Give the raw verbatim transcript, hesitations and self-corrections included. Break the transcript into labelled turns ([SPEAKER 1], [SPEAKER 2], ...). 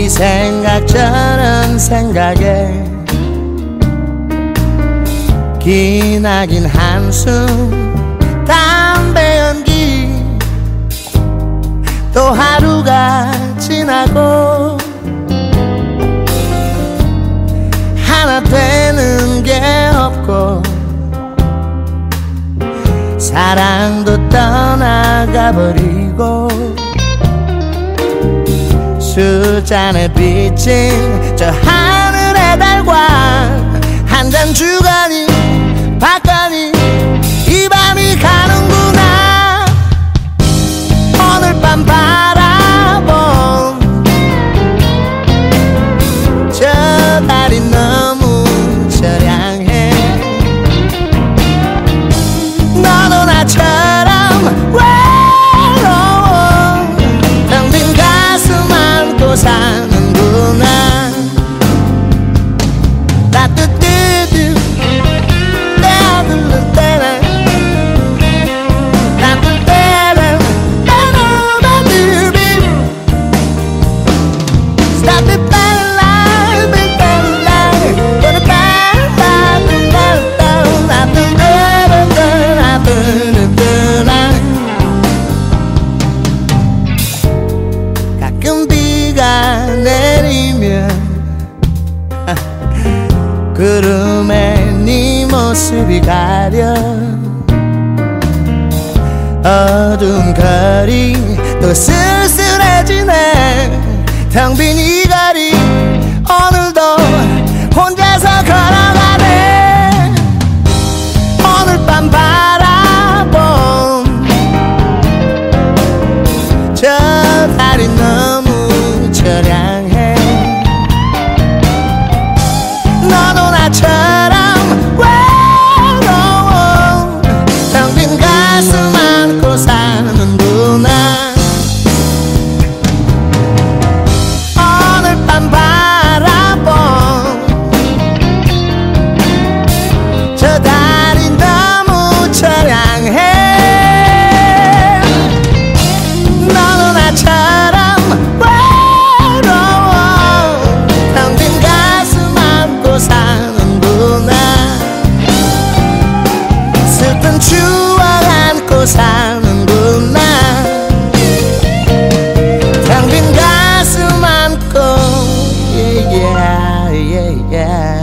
[SPEAKER 1] 생각 저런 생각에 기나긴 한숨 담배 연기 또 하루가 지나고 하나 되는 게 없고 사랑도 떠나가 버리고 술잔에 비친 저 하늘의 달과 한 잔 주거니 받거니 이 밤이 가는구나. 오늘 밤 바라본 저 달이 너무 처량해. 너도 나처럼 외로워 텅 빈 가슴 안고 사는구나. 따뜻뜨뜻 따뜻뜨 때는 따뜻 때는 따뜻뜨 Stop it better life, it better life, but it better life, it better life, it better life, it better life. 가끔 비가 내리면 구름에 네 모습이 가려 어두운 거리 또 쓸쓸해지네. 텅 빈 이 거리 오늘도 혼자서 걸어가네. 오늘 밤 바라본 저 달이 너무 처량해. 너도 나처럼 외로워 텅 빈 가슴 안고 사는구나. 오늘 밤 바라본 저 달이 너무 처량해. 너도 나처럼 외로워 텅 빈 가슴 안고 사는구나. 슬픈 추억 안고 사는구나. 텅 빈 가슴 안고 yeah, yeah, yeah, yeah.